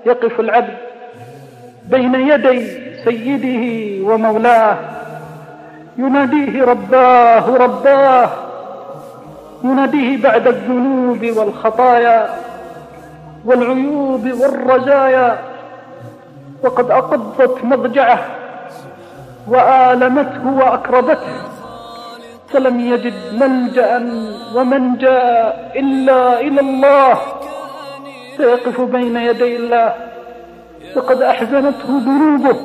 يقف العبد بين يدي سيده ومولاه يناديه رباه رباه، يناديه بعد الذنوب والخطايا والعيوب والرزايا، وقد أقضت مضجعه وآلمته وأكربته، فلم يجد ملجأ ومنجا إلا إلى الله، فيقف بين يدي الله وقد أحزنته ذنوبه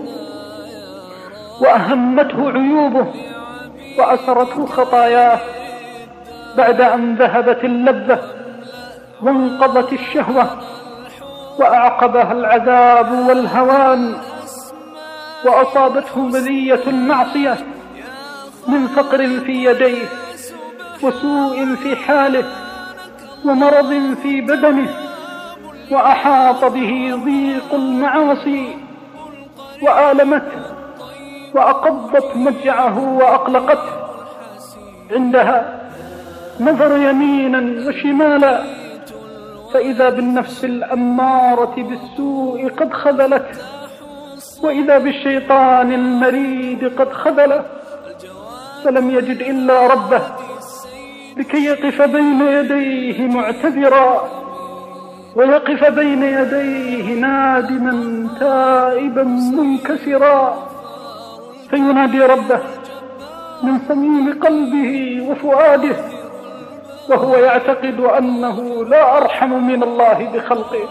وأهمته عيوبه وأسرته خطاياه، بعد أن ذهبت اللذة وانقضت الشهوة وأعقبها العذاب والهوان، وأصابته بلية المعصية من فقر في يديه وسوء في حاله ومرض في بدنه، وأحاط به ضيق المعاصي وآلمته وأقضت مضجعه وأقلقته. عندها نظر يمينا وشمالا فإذا بالنفس الأمارة بالسوء قد خذلته، وإذا بالشيطان المريد قد خذله، فلم يجد إلا ربه لكي يقف بين يديه معتذرا، ويقف بين يديه نادما تائبا منكسرا، فينادي ربه من صميم قلبه وفؤاده، وهو يعتقد أنه لا أرحم من الله بخلقه.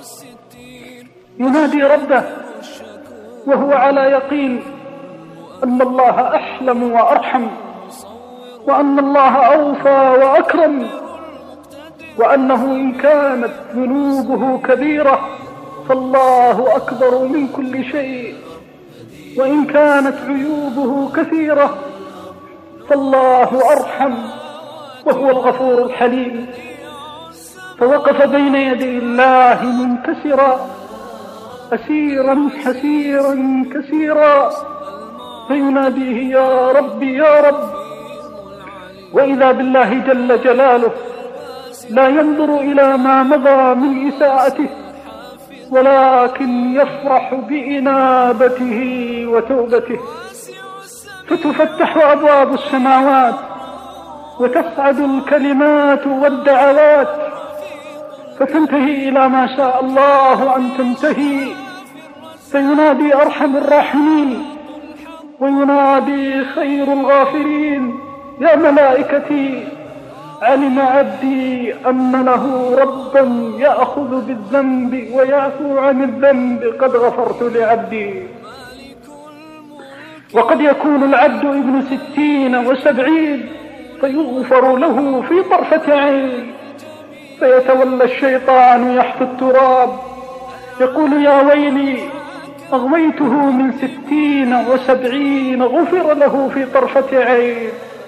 ينادي ربه وهو على يقين أن الله أحلم وأرحم، وأن الله أوفى وأكرم، وأنه إن كانت ذنوبه كبيرة فالله أكبر من كل شيء، وإن كانت عيوبه كثيرة فالله أرحم وهو الغفور الحليم. فوقف بين يدي الله منكسرا أسيرا حسيرا كثيرا، فيناديه يا رب يا رب، وإذا بالله جل جلاله لا ينظر إلى ما مضى من إساءته، ولكن يفرح بإنابته وتوبته، فتفتح أبواب السماوات وتصعد الكلمات والدعوات، فتنتهي إلى ما شاء الله أن تنتهي، فينادي أرحم الراحمين وينادي خير الغافرين يا ملائكتي علم عبدي أن له ربا يأخذ بالذنب ويعفو عن الذنب قد غفرت لعبدي. وقد يكون العبد ابن 60 و70 فيغفر له في طرفة عين، فيتولى الشيطان يحث التراب يقول يا ويلي أغويته من 60 و70 غفر له في طرفة عين.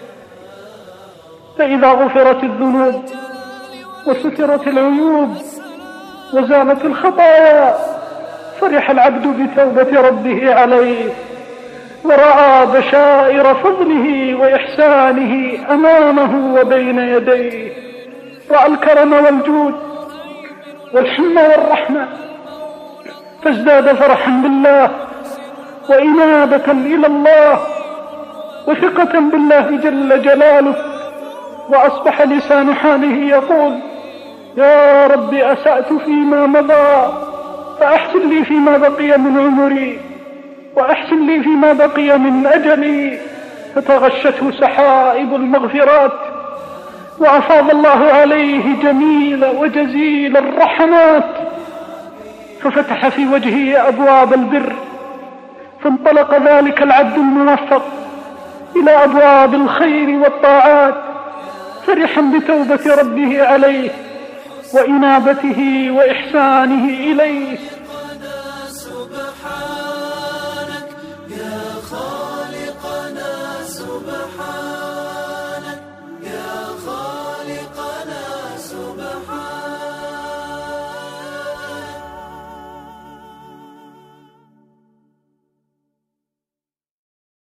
فإذا غفرت الذنوب وسترت العيوب وزالت الخطايا فرح العبد بتوبة ربه عليه، ورأى بشائر فضله وإحسانه أمامه وبين يديه، رأى الكرم والجود والحنة والرحمة، فازداد فرحا بالله وإنابة إلى الله وثقة بالله جل جلاله، وأصبح لسان حاله يقول يا رب أسأت فيما مضى فأحسن لي فيما بقي من عمري، وأحسن لي فيما بقي من أجلي. فتغشته سحائب المغفرات وأفاض الله عليه جميل وجزيل الرحمات، ففتح في وجهه أبواب البر، فانطلق ذلك العبد الموفق إلى أبواب الخير والطاعات فرحا بتوبة ربه عليه وإنابته وإحسانه إليه.